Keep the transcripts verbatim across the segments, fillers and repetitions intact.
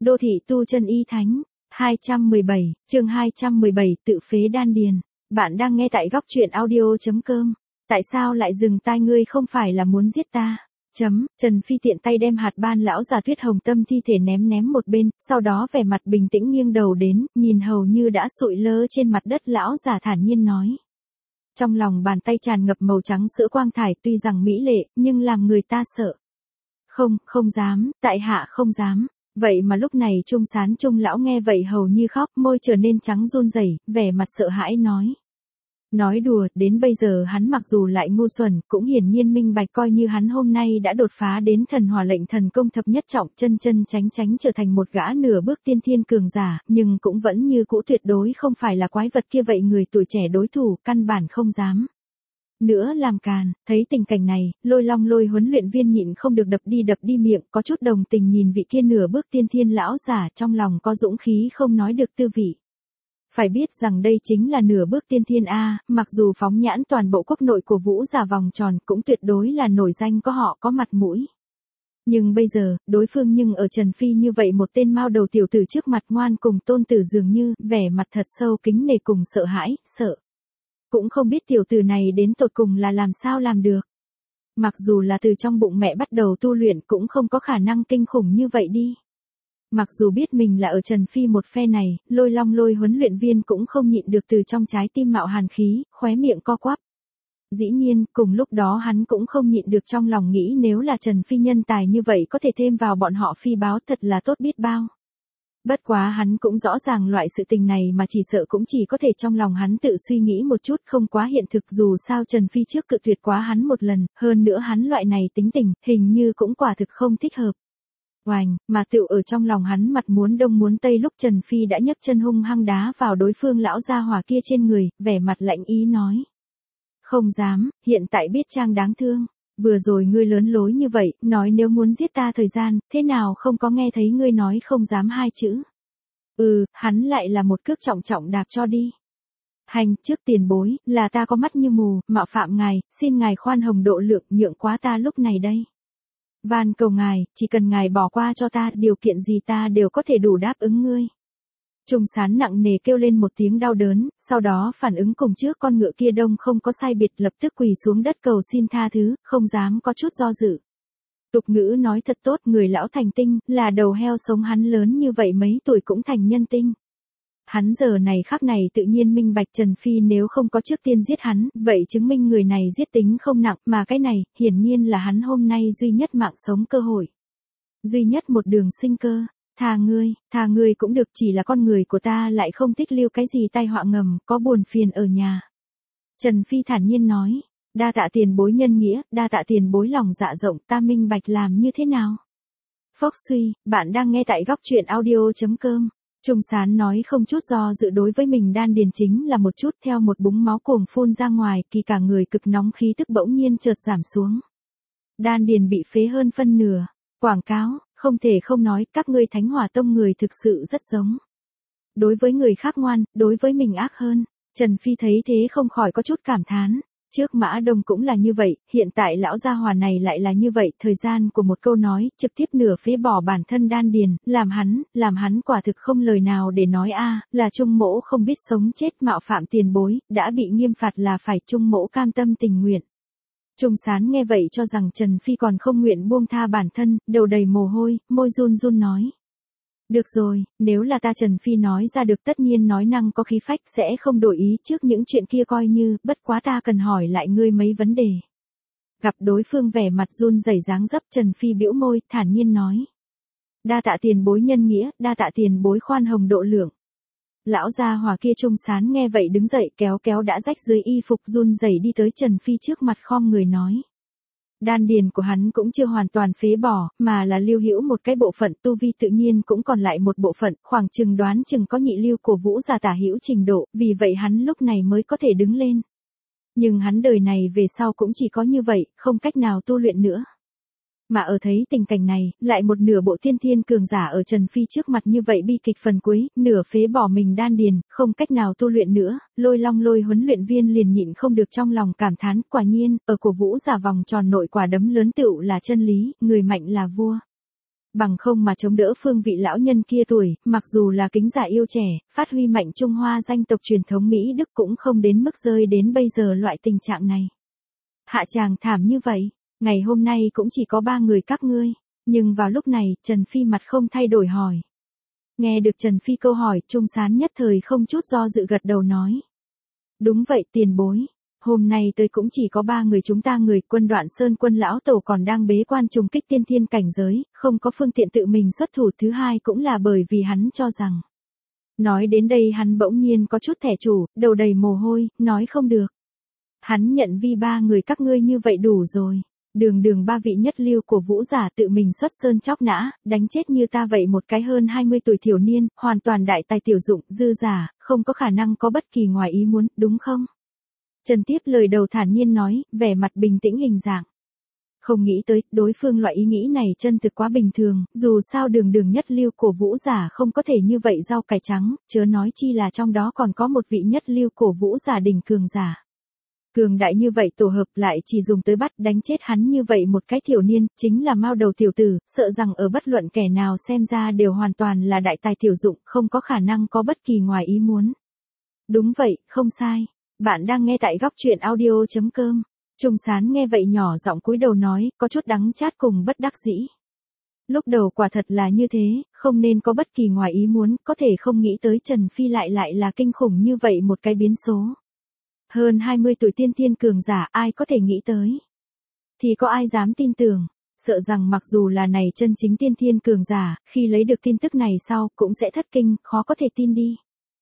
Đô thị tu chân y thánh, hai trăm mười bảy, chương hai trăm mười bảy, tự phế đan điền. Bạn đang nghe tại góc truyện audio.com. Tại sao lại dừng tai, ngươi không phải là muốn giết ta? Chấm, Trần Phi tiện tay đem hạt ban lão già Tuyết Hồng Tâm thi thể ném ném một bên, sau đó vẻ mặt bình tĩnh nghiêng đầu đến, nhìn hầu như đã sụi lơ trên mặt đất lão già thản nhiên nói. Trong lòng bàn tay tràn ngập màu trắng sữa quang thải, tuy rằng mỹ lệ, nhưng làm người ta sợ. Không, không dám, tại hạ không dám. Vậy mà lúc này Trung Sán Trung lão nghe vậy hầu như khóc, môi trở nên trắng run rẩy, vẻ mặt sợ hãi nói. Nói đùa, đến bây giờ hắn mặc dù lại ngu xuẩn, cũng hiển nhiên minh bạch, coi như hắn hôm nay đã đột phá đến thần hỏa lệnh thần công thập nhất trọng, chân chân tránh tránh trở thành một gã nửa bước tiên thiên cường giả, nhưng cũng vẫn như cũ tuyệt đối không phải là quái vật kia vậy, người tuổi trẻ đối thủ, căn bản không dám. Nữa làm càn, thấy tình cảnh này, Lôi Long Lôi huấn luyện viên nhịn không được đập đi đập đi miệng, có chút đồng tình nhìn vị kia nửa bước tiên thiên lão giả, trong lòng có dũng khí không nói được tư vị. Phải biết rằng đây chính là nửa bước tiên thiên A, mặc dù phóng nhãn toàn bộ quốc nội của Vũ giả vòng tròn cũng tuyệt đối là nổi danh có họ có mặt mũi. Nhưng bây giờ, đối phương nhưng ở Trần Phi như vậy một tên mao đầu tiểu tử trước mặt ngoan cùng tôn tử dường như, vẻ mặt thật sâu kính nể cùng sợ hãi, sợ. Cũng không biết tiểu tử này đến tột cùng là làm sao làm được. Mặc dù là từ trong bụng mẹ bắt đầu tu luyện cũng không có khả năng kinh khủng như vậy đi. Mặc dù biết mình là ở Trần Phi một phe này, Lôi Long Lôi huấn luyện viên cũng không nhịn được từ trong trái tim mạo hàn khí, khóe miệng co quắp. Dĩ nhiên, cùng lúc đó hắn cũng không nhịn được trong lòng nghĩ nếu là Trần Phi nhân tài như vậy có thể thêm vào bọn họ Phi báo thật là tốt biết bao. Bất quá hắn cũng rõ ràng loại sự tình này mà chỉ sợ cũng chỉ có thể trong lòng hắn tự suy nghĩ một chút, không quá hiện thực, dù sao Trần Phi trước cự tuyệt quá hắn một lần, hơn nữa hắn loại này tính tình, hình như cũng quả thực không thích hợp. Oành, mà tựu ở trong lòng hắn mặt muốn đông muốn tây lúc Trần Phi đã nhấc chân hung hăng đá vào đối phương lão gia hỏa kia trên người, vẻ mặt lạnh ý nói. Không dám, hiện tại biết trang đáng thương. Vừa rồi ngươi lớn lối như vậy, nói nếu muốn giết ta thời gian, thế nào không có nghe thấy ngươi nói không dám hai chữ. Ừ, hắn lại là một cước trọng trọng đạp cho đi. Hành, trước tiền bối, là ta có mắt như mù, mạo phạm ngài, xin ngài khoan hồng độ lượng, nhượng quá ta lúc này đây. Van cầu ngài, chỉ cần ngài bỏ qua cho ta, điều kiện gì ta đều có thể đủ đáp ứng ngươi. Trung Sán nặng nề kêu lên một tiếng đau đớn, sau đó phản ứng cùng trước con ngựa kia đông không có sai biệt, lập tức quỳ xuống đất cầu xin tha thứ, không dám có chút do dự. Tục ngữ nói thật tốt, người lão thành tinh, là đầu heo sống, hắn lớn như vậy mấy tuổi cũng thành nhân tinh. Hắn giờ này khắc này tự nhiên minh bạch Trần Phi nếu không có trước tiên giết hắn, vậy chứng minh người này giết tính không nặng, mà cái này, hiển nhiên là hắn hôm nay duy nhất mạng sống cơ hội. Duy nhất một đường sinh cơ. Thà ngươi, thà ngươi cũng được, chỉ là con người của ta lại không thích lưu cái gì tai họa ngầm, có buồn phiền ở nhà. Trần Phi thản nhiên nói, đa tạ tiền bối nhân nghĩa, đa tạ tiền bối lòng dạ rộng, ta minh bạch làm như thế nào. Phốc suy, bạn đang nghe tại góc truyện audio.com. Trung Sán nói không chút do dự, đối với mình đan điền chính là một chút, theo một búng máu cuồng phun ra ngoài, kỳ cả người cực nóng khí tức bỗng nhiên chợt giảm xuống. Đan điền bị phế hơn phân nửa. Quảng cáo, không thể không nói, các ngươi Thánh Hỏa Tông người thực sự rất giống. Đối với người khác ngoan, đối với mình ác hơn. Trần Phi thấy thế không khỏi có chút cảm thán. Trước Mã Đông cũng là như vậy, hiện tại lão gia hỏa này lại là như vậy, thời gian của một câu nói, trực tiếp nửa phế bỏ bản thân đan điền, làm hắn, làm hắn quả thực không lời nào để nói a, là Trung Mỗ không biết sống chết mạo phạm tiền bối, đã bị nghiêm phạt là phải Trung Mỗ cam tâm tình nguyện. Trung Sán nghe vậy cho rằng Trần Phi còn không nguyện buông tha bản thân, đầu đầy mồ hôi, môi run run nói. Được rồi, nếu là ta Trần Phi nói ra được tất nhiên nói năng có khí phách, sẽ không đổi ý trước những chuyện kia, coi như, bất quá ta cần hỏi lại ngươi mấy vấn đề. Gặp đối phương vẻ mặt run rẩy dáng dấp, Trần Phi bĩu môi, thản nhiên nói. Đa tạ tiền bối nhân nghĩa, đa tạ tiền bối khoan hồng độ lượng. Lão gia hỏa kia Trung Sán nghe vậy đứng dậy, kéo kéo đã rách dưới y phục, run rẩy đi tới Trần Phi trước mặt khom người nói. Đan điền của hắn cũng chưa hoàn toàn phế bỏ, mà là lưu hữu một cái bộ phận, tu vi tự nhiên cũng còn lại một bộ phận, khoảng chừng đoán chừng có nhị lưu của Vũ giả tả hữu trình độ, vì vậy hắn lúc này mới có thể đứng lên. Nhưng hắn đời này về sau cũng chỉ có như vậy, không cách nào tu luyện nữa. Mà ở thấy tình cảnh này, lại một nửa bộ tiên thiên cường giả ở Trần Phi trước mặt như vậy bi kịch phần cuối, nửa phế bỏ mình đan điền, không cách nào tu luyện nữa, Lôi Long Lôi huấn luyện viên liền nhịn không được trong lòng cảm thán, quả nhiên, ở cổ Vũ giả vòng tròn nội quả đấm lớn tựu là chân lý, người mạnh là vua. Bằng không mà chống đỡ phương vị lão nhân kia tuổi, mặc dù là kính giả yêu trẻ, phát huy mạnh Trung Hoa danh tộc truyền thống Mỹ Đức cũng không đến mức rơi đến bây giờ loại tình trạng này. Hạ chàng thảm như vậy, ngày hôm nay cũng chỉ có ba người các ngươi, nhưng vào lúc này, Trần Phi mặt không thay đổi hỏi. Nghe được Trần Phi câu hỏi, Trung Sán nhất thời không chút do dự gật đầu nói. Đúng vậy tiền bối. Hôm nay tôi cũng chỉ có ba người chúng ta người quân Đoạn Sơn quân lão tổ còn đang bế quan trùng kích tiên thiên cảnh giới, không có phương tiện tự mình xuất thủ. Thứ hai cũng là bởi vì hắn cho rằng. Nói đến đây hắn bỗng nhiên có chút thẻ chủ, đầu đầy mồ hôi, nói không được. Hắn nhận vi ba người các ngươi như vậy đủ rồi. Đường đường ba vị nhất lưu của vũ giả tự mình xuất sơn chóc nã, đánh chết như ta vậy một cái hơn hai mươi tuổi thiểu niên, hoàn toàn đại tài tiểu dụng, dư giả, không có khả năng có bất kỳ ngoài ý muốn, đúng không? Trần Tiếp lời đầu thản nhiên nói, vẻ mặt bình tĩnh hình dạng. Không nghĩ tới, đối phương loại ý nghĩ này chân thực quá bình thường, dù sao đường đường nhất lưu cổ vũ giả không có thể như vậy rau cải trắng, chớ nói chi là trong đó còn có một vị nhất lưu cổ vũ giả đỉnh cường giả. Cường đại như vậy tổ hợp lại chỉ dùng tới bắt đánh chết hắn như vậy một cái thiểu niên, chính là mao đầu tiểu tử, sợ rằng ở bất luận kẻ nào xem ra đều hoàn toàn là đại tài tiểu dụng, không có khả năng có bất kỳ ngoài ý muốn. Đúng vậy, không sai. Bạn đang nghe tại góc truyện audio chấm com. Trung Sán nghe vậy nhỏ giọng cúi đầu nói, có chút đắng chát cùng bất đắc dĩ. Lúc đầu quả thật là như thế, không nên có bất kỳ ngoài ý muốn, có thể không nghĩ tới Trần Phi lại lại là kinh khủng như vậy một cái biến số. Hơn hai mươi tuổi tiên thiên cường giả ai có thể nghĩ tới. Thì có ai dám tin tưởng, sợ rằng mặc dù là này chân chính tiên thiên cường giả, khi lấy được tin tức này sau cũng sẽ thất kinh, khó có thể tin đi.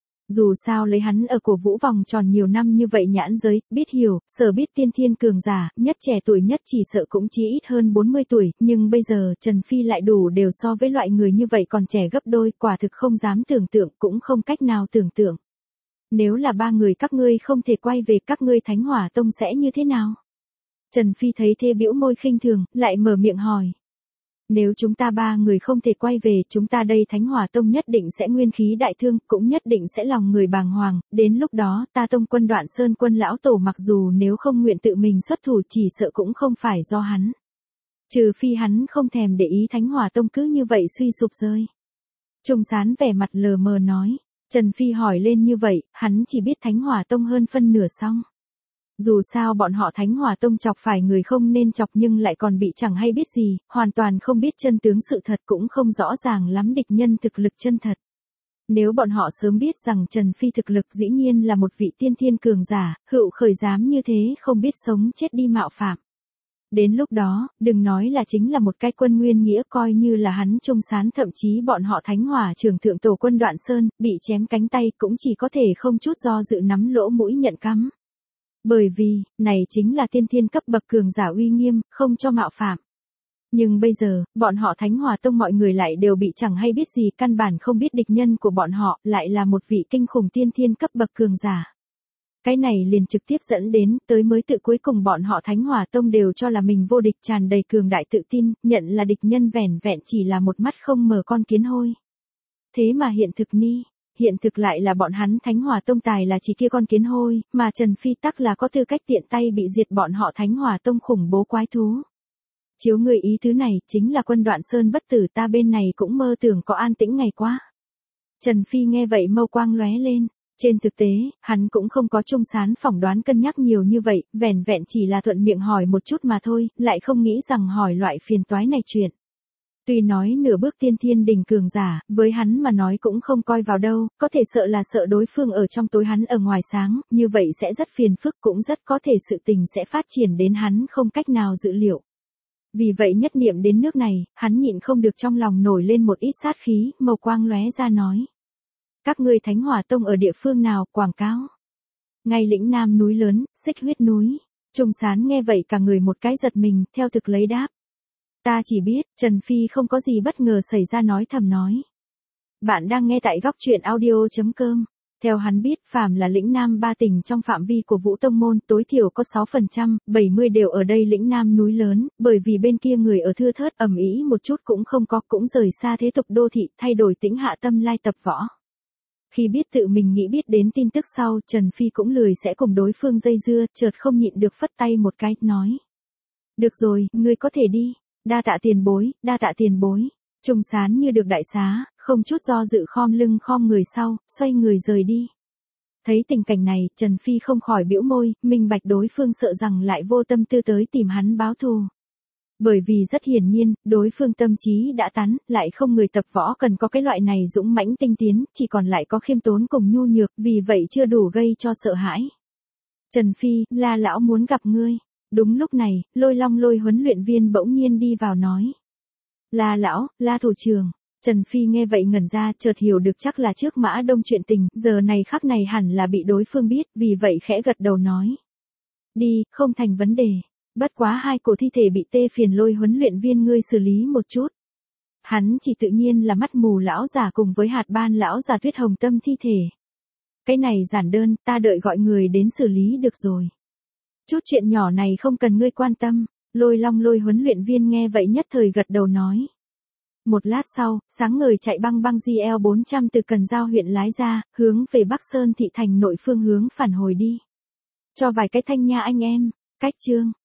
Dù sao lấy hắn ở cổ vũ vòng tròn nhiều năm như vậy nhãn giới, biết hiểu, sở biết tiên thiên cường giả, nhất trẻ tuổi nhất chỉ sợ cũng chỉ ít hơn bốn mươi tuổi, nhưng bây giờ Trần Phi lại đủ đều so với loại người như vậy còn trẻ gấp đôi, quả thực không dám tưởng tượng cũng không cách nào tưởng tượng. Nếu là ba người các ngươi không thể quay về các ngươi Thánh Hỏa Tông sẽ như thế nào? Trần Phi thấy thế bĩu môi khinh thường, lại mở miệng hỏi. Nếu chúng ta ba người không thể quay về, chúng ta đây Thánh Hỏa Tông nhất định sẽ nguyên khí đại thương, cũng nhất định sẽ lòng người bàng hoàng, đến lúc đó, ta Tông quân Đoạn Sơn quân lão tổ mặc dù nếu không nguyện tự mình xuất thủ chỉ sợ cũng không phải do hắn. Trừ phi hắn không thèm để ý Thánh Hỏa Tông cứ như vậy suy sụp rơi. Trung Sán vẻ mặt lờ mờ nói, Trần Phi hỏi lên như vậy, hắn chỉ biết Thánh Hỏa Tông hơn phân nửa xong. Dù sao bọn họ Thánh Hỏa Tông chọc phải người không nên chọc nhưng lại còn bị chẳng hay biết gì, hoàn toàn không biết chân tướng sự thật cũng không rõ ràng lắm địch nhân thực lực chân thật. Nếu bọn họ sớm biết rằng Trần Phi thực lực dĩ nhiên là một vị tiên thiên cường giả, hữu khởi dám như thế không biết sống chết đi mạo phạm. Đến lúc đó, đừng nói là chính là một cái quân nguyên nghĩa coi như là hắn Trung Sán thậm chí bọn họ Thánh Hỏa trưởng thượng tổ quân Đoạn Sơn, bị chém cánh tay cũng chỉ có thể không chút do dự nắm lỗ mũi nhận cắm. Bởi vì, này chính là tiên thiên cấp bậc cường giả uy nghiêm, không cho mạo phạm. Nhưng bây giờ, bọn họ Thánh Hỏa Tông mọi người lại đều bị chẳng hay biết gì, căn bản không biết địch nhân của bọn họ lại là một vị kinh khủng tiên thiên cấp bậc cường giả. Cái này liền trực tiếp dẫn đến, tới mới tự cuối cùng bọn họ Thánh Hỏa Tông đều cho là mình vô địch tràn đầy cường đại tự tin, nhận là địch nhân vẻn vẹn chỉ là một mắt không mở con kiến hôi. Thế mà hiện thực ni, hiện thực lại là bọn hắn Thánh Hỏa Tông tài là chỉ kia con kiến hôi, mà Trần Phi tắc là có tư cách tiện tay bị diệt bọn họ Thánh Hỏa Tông khủng bố quái thú. Chiếu người ý thứ này, chính là quân Đoạn Sơn bất tử ta bên này cũng mơ tưởng có an tĩnh ngày qua. Trần Phi nghe vậy mâu quang lóe lên. Trên thực tế, hắn cũng không có Trung Sán phỏng đoán cân nhắc nhiều như vậy, vẻn vẹn chỉ là thuận miệng hỏi một chút mà thôi, lại không nghĩ rằng hỏi loại phiền toái này chuyện. Tuy nói nửa bước tiên thiên đỉnh cường giả, với hắn mà nói cũng không coi vào đâu, có thể sợ là sợ đối phương ở trong tối hắn ở ngoài sáng, như vậy sẽ rất phiền phức cũng rất có thể sự tình sẽ phát triển đến hắn không cách nào dự liệu. Vì vậy nhất niệm đến nước này, hắn nhịn không được trong lòng nổi lên một ít sát khí, màu quang lóe ra nói. Các ngươi Thánh Hỏa Tông ở địa phương nào, quảng cáo. Ngay lĩnh Nam núi lớn, Xích Huyết núi. Trung Sán nghe vậy cả người một cái giật mình, theo thực lấy đáp. Ta chỉ biết, Trần Phi không có gì bất ngờ xảy ra nói thầm nói. Bạn đang nghe tại góc truyện audio chấm com. Theo hắn biết, phàm là lĩnh Nam ba tỉnh trong phạm vi của Vũ Tông Môn, tối thiểu có sáu phần trăm, bảy mươi đều ở đây lĩnh Nam núi lớn, bởi vì bên kia người ở thưa thớt ầm ĩ một chút cũng không có, cũng rời xa thế tục đô thị, thay đổi tĩnh hạ tâm lai tập võ. Khi biết tự mình nghĩ biết đến tin tức sau, Trần Phi cũng lười sẽ cùng đối phương dây dưa, chợt không nhịn được phất tay một cái, nói. Được rồi, ngươi có thể đi, đa tạ tiền bối, đa tạ tiền bối. Trung Sán như được đại xá, không chút do dự khom lưng khom người sau, xoay người rời đi. Thấy tình cảnh này, Trần Phi không khỏi bĩu môi, minh bạch đối phương sợ rằng lại vô tâm tư tới tìm hắn báo thù. Bởi vì rất hiển nhiên, đối phương tâm trí đã tán, lại không người tập võ cần có cái loại này dũng mãnh tinh tiến, chỉ còn lại có khiêm tốn cùng nhu nhược, vì vậy chưa đủ gây cho sợ hãi. Trần Phi, La lão muốn gặp ngươi. Đúng lúc này, Lôi Long Lôi huấn luyện viên bỗng nhiên đi vào nói. La lão, La thủ trưởng. Trần Phi nghe vậy ngẩn ra, chợt hiểu được chắc là trước Mã Đông chuyện tình, giờ này khắc này hẳn là bị đối phương biết, vì vậy khẽ gật đầu nói. Đi, không thành vấn đề. Bất quá hai cổ thi thể bị tê phiền Lôi huấn luyện viên ngươi xử lý một chút. Hắn chỉ tự nhiên là mắt mù lão già cùng với hạt ban lão già Tuyết Hồng Tâm thi thể. Cái này giản đơn, ta đợi gọi người đến xử lý được rồi. Chút chuyện nhỏ này không cần ngươi quan tâm. Lôi Long Lôi huấn luyện viên nghe vậy nhất thời gật đầu nói. Một lát sau, sáng ngời chạy băng băng G L bốn trăm từ Cần Giao huyện lái ra, hướng về Bắc Sơn thị thành nội phương hướng phản hồi đi. Cho vài cái thanh nha anh em, cách chương.